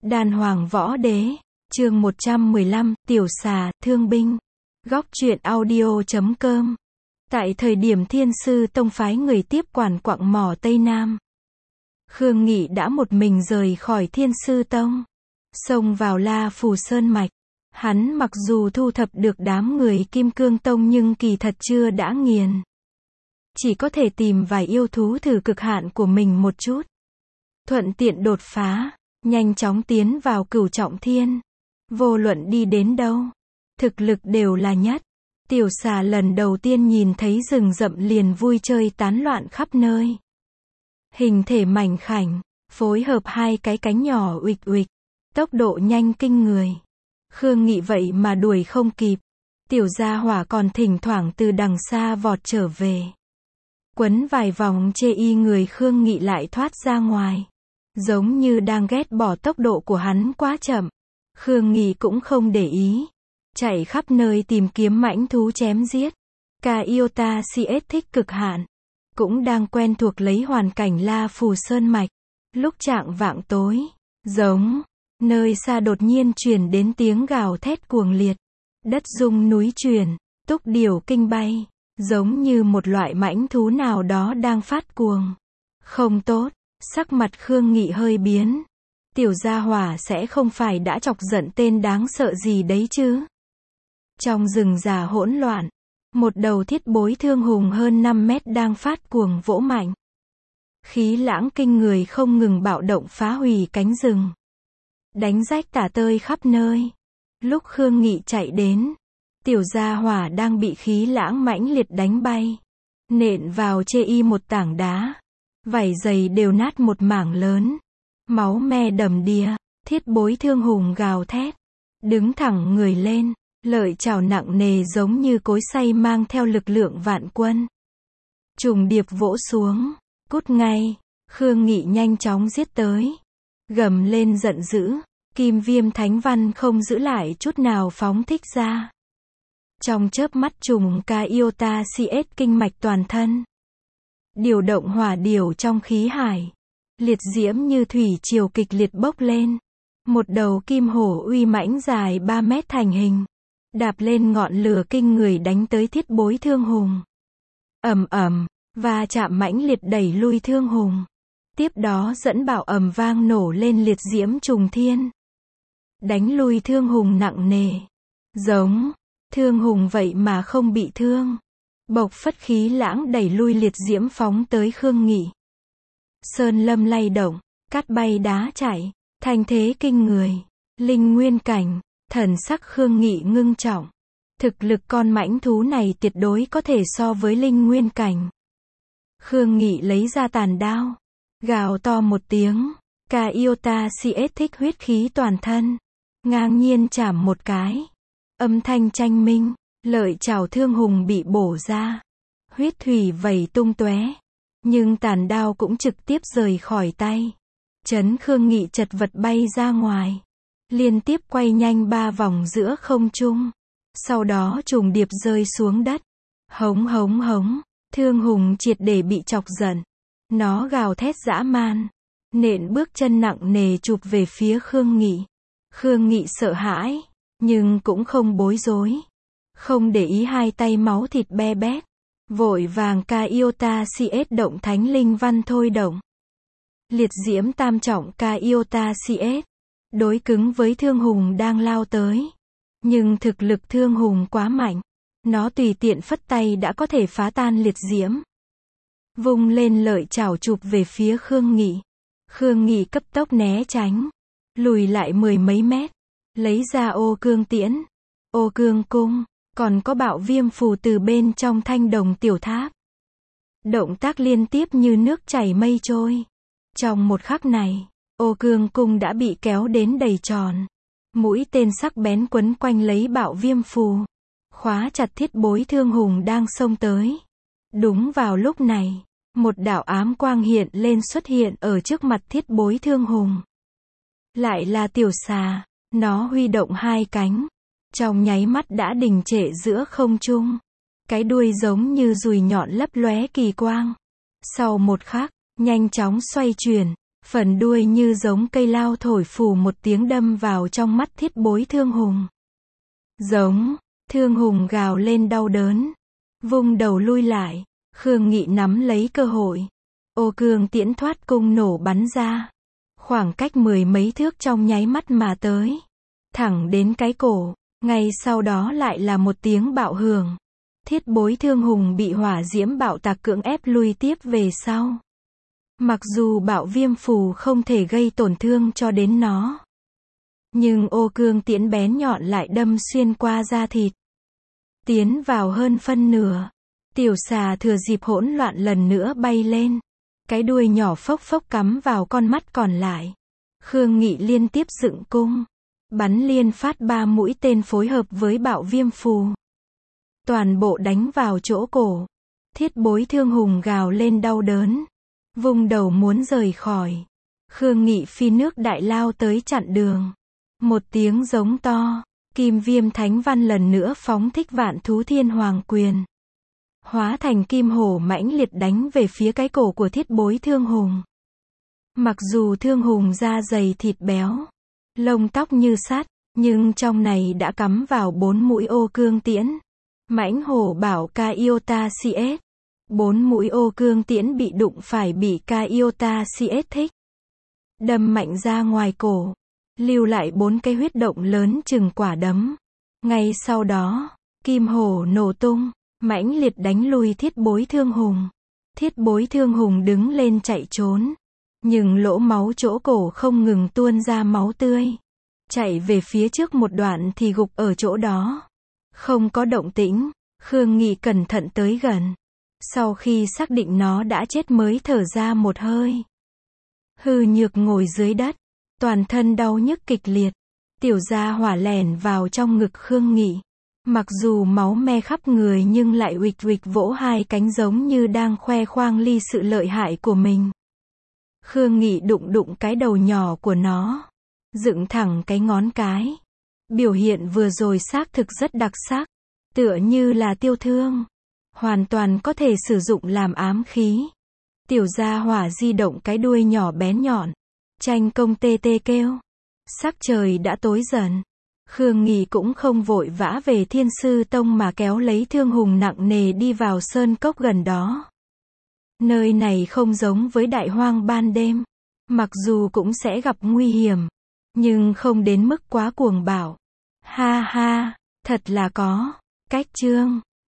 Đàn Hoàng Võ Đế, chương 115, Tiểu Xà, Thương Binh. Góc truyện audio.com. Tại thời điểm Thiên Sư Tông phái người tiếp quản quặng mỏ Tây Nam, Khương Nghị đã một mình rời khỏi Thiên Sư Tông, xông vào La Phù Sơn Mạch. Hắn mặc dù thu thập được đám người Kim Cương Tông nhưng kỳ thật chưa đã nghiền. Chỉ có thể tìm vài yêu thú thử cực hạn của mình một chút. Thuận tiện đột phá, nhanh chóng tiến vào Cửu Trọng Thiên. Vô luận đi đến đâu, thực lực đều là nhất. Tiểu Xà lần đầu tiên nhìn thấy rừng rậm liền vui chơi tán loạn khắp nơi. Hình thể mảnh khảnh, phối hợp hai cái cánh nhỏ uịch uịch, tốc độ nhanh kinh người. Khương Nghị vậy mà đuổi không kịp. Tiểu gia hỏa còn thỉnh thoảng từ đằng xa vọt trở về. Quấn vài vòng chê y người Khương Nghị lại thoát ra ngoài. Giống như đang ghét bỏ tốc độ của hắn quá chậm. Khương Nghị cũng không để ý. Chạy khắp nơi tìm kiếm mãnh thú chém giết. Kaiota CS thích cực hạn. Cũng đang quen thuộc lấy hoàn cảnh La Phù Sơn Mạch. Lúc chạng vạng tối, giống, nơi xa đột nhiên truyền đến tiếng gào thét cuồng liệt. Đất rung núi chuyển, túc điểu kinh bay. Giống như một loại mãnh thú nào đó đang phát cuồng. Không tốt, sắc mặt Khương Nghị hơi biến. Tiểu gia hỏa sẽ không phải đã chọc giận tên đáng sợ gì đấy chứ. Trong rừng già hỗn loạn, một đầu thiết bối thương hùng hơn 5 mét đang phát cuồng vỗ mạnh. Khí lãng kinh người không ngừng bạo động phá hủy cánh rừng. Đánh rách tả tơi khắp nơi. Lúc Khương Nghị chạy đến, tiểu gia hỏa đang bị khí lãng mãnh liệt đánh bay. Nện vào chê y một tảng đá. Vảy giày đều nát một mảng lớn. Máu me đầm đìa, thiết bối thương hùng gào thét. Đứng thẳng người lên, lợi chảo nặng nề giống như cối xay mang theo lực lượng vạn quân. Trùng điệp vỗ xuống, cút ngay. Khương Nghị nhanh chóng giết tới. Gầm lên giận dữ, kim viêm thánh văn không giữ lại chút nào phóng thích ra. Trong chớp mắt trùng Kaiota CS kinh mạch toàn thân. Điều động hỏa điểu trong khí hải. Liệt diễm như thủy triều kịch liệt bốc lên. Một đầu kim hổ uy mãnh dài 3 mét thành hình. Đạp lên ngọn lửa kinh người đánh tới thiết bối thương hùng. Ầm ầm, và chạm mãnh liệt đẩy lui thương hùng. Tiếp đó dẫn bạo ầm vang nổ lên liệt diễm trùng thiên. Đánh lui thương hùng nặng nề. Giống, thương hùng vậy mà không bị thương. Bộc phất khí lãng đẩy lui liệt diễm phóng tới Khương Nghị. Sơn lâm lay động, cát bay đá chảy, thanh thế kinh người. Linh nguyên cảnh, thần sắc Khương Nghị ngưng trọng. Thực lực con mãnh thú này tuyệt đối có thể so với linh nguyên cảnh. Khương Nghị lấy ra tàn đao. Gào to một tiếng. Kaiota CS thích huyết khí toàn thân. Ngang nhiên chảm một cái. Âm thanh tranh minh. Lợi chảo thương hùng bị bổ ra. Huyết thủy vẩy tung tóe. Nhưng tàn đao cũng trực tiếp rời khỏi tay. Chấn Khương Nghị chật vật bay ra ngoài. Liên tiếp quay nhanh 3 vòng giữa không trung. Sau đó trùng điệp rơi xuống đất. Hống hống hống. Thương hùng triệt để bị chọc giận. Nó gào thét dã man. Nện bước chân nặng nề chụp về phía Khương Nghị. Khương Nghị sợ hãi. Nhưng cũng không bối rối. Không để ý hai tay máu thịt be bét. Vội vàng Kaiota CS động thánh linh văn thôi động. Liệt diễm tam trọng Kaiota CS. Đối cứng với thương hùng đang lao tới. Nhưng thực lực thương hùng quá mạnh. Nó tùy tiện phất tay đã có thể phá tan liệt diễm. Vung lên lợi chảo chụp về phía Khương Nghị. Khương Nghị cấp tốc né tránh. Lùi lại 10 mấy mét. Lấy ra ô cương tiễn. Ô cương cung. Còn có bạo viêm phù từ bên trong thanh đồng tiểu tháp. Động tác liên tiếp như nước chảy mây trôi. Trong một khắc này, ô cương cung đã bị kéo đến đầy tròn. Mũi tên sắc bén quấn quanh lấy bạo viêm phù. Khóa chặt thiết bối thương hùng đang xông tới. Đúng vào lúc này, một đạo ám quang hiện lên xuất hiện ở trước mặt thiết bối thương hùng. Lại là tiểu xà, nó huy động hai cánh. Trong nháy mắt đã đình trệ giữa không trung. Cái đuôi giống như dùi nhọn lấp lóe kỳ quang. Sau một khắc, nhanh chóng xoay chuyển, Phần đuôi như giống cây lao thổi phù một tiếng đâm vào trong mắt Thiết Bối Thương Hùng. Giống, Thương Hùng gào lên đau đớn, vung đầu lui lại. Khương Nghị nắm lấy cơ hội, ô cương tiễn thoát cung nổ bắn ra. Khoảng cách 10 mấy thước trong nháy mắt mà tới, thẳng đến cái cổ. Ngay sau đó lại là một tiếng bạo hưởng. Thiết Bối Thương Hùng bị hỏa diễm bạo tạc cưỡng ép lui tiếp về sau. Mặc dù bạo viêm phù không thể gây tổn thương cho đến nó, nhưng ô cương tiễn bén nhọn lại đâm xuyên qua da thịt, tiến vào hơn phân nửa. Tiểu xà thừa dịp hỗn loạn lần nữa bay lên, cái đuôi nhỏ phốc phốc cắm vào con mắt còn lại. Khương Nghị liên tiếp dựng cung, bắn liên phát 3 mũi tên phối hợp với bạo viêm phù, toàn bộ đánh vào chỗ cổ. Thiết Bối Thương Hùng gào lên đau đớn, vung đầu muốn rời khỏi. Khương Nghị phi nước đại lao tới chặn đường. Một tiếng giống to, Kim Viêm Thánh Văn lần nữa phóng thích Vạn Thú Thiên Hoàng Quyền, hóa thành kim hổ mãnh liệt đánh về phía cái cổ của Thiết Bối Thương Hùng. Mặc dù Thương Hùng da dày thịt béo, lông tóc như sắt, nhưng trong này đã cắm vào 4 mũi ô cương tiễn. Mãnh hổ bảo Ca Iota CS. 4 mũi ô cương tiễn bị đụng phải bị Ca Iota CS thích, đâm mạnh ra ngoài cổ, lưu lại 4 cái huyết động lớn chừng quả đấm. Ngay sau đó, kim hổ nổ tung, mãnh liệt đánh lui Thiết Bối Thương Hùng. Thiết Bối Thương Hùng đứng lên chạy trốn, nhưng lỗ máu chỗ cổ không ngừng tuôn ra máu tươi. Chạy về phía trước một đoạn thì gục ở chỗ đó, không có động tĩnh. Khương Nghị cẩn thận tới gần, sau khi xác định nó đã chết mới thở ra một hơi. Hư Nhược ngồi dưới đất, toàn thân đau nhức kịch liệt. Tiểu gia hỏa lẻn vào trong ngực Khương Nghị. Mặc dù máu me khắp người nhưng lại uịch uịch vỗ hai cánh giống như đang khoe khoang ly sự lợi hại của mình. Khương Nghị đụng đụng cái đầu nhỏ của nó, dựng thẳng cái ngón cái. Biểu hiện vừa rồi xác thực rất đặc sắc, tựa như là tiêu thương, hoàn toàn có thể sử dụng làm ám khí. Tiểu gia hỏa di động cái đuôi nhỏ bén nhọn, tranh công tê tê kêu. Sắc trời đã tối dần, Khương Nghị cũng không vội vã về Thiên Sư Tông mà kéo lấy Thương Hùng nặng nề đi vào sơn cốc gần đó. Nơi này không giống với đại hoang ban đêm, mặc dù cũng sẽ gặp nguy hiểm, nhưng không đến mức quá cuồng bạo. Ha ha, thật là có cách chương.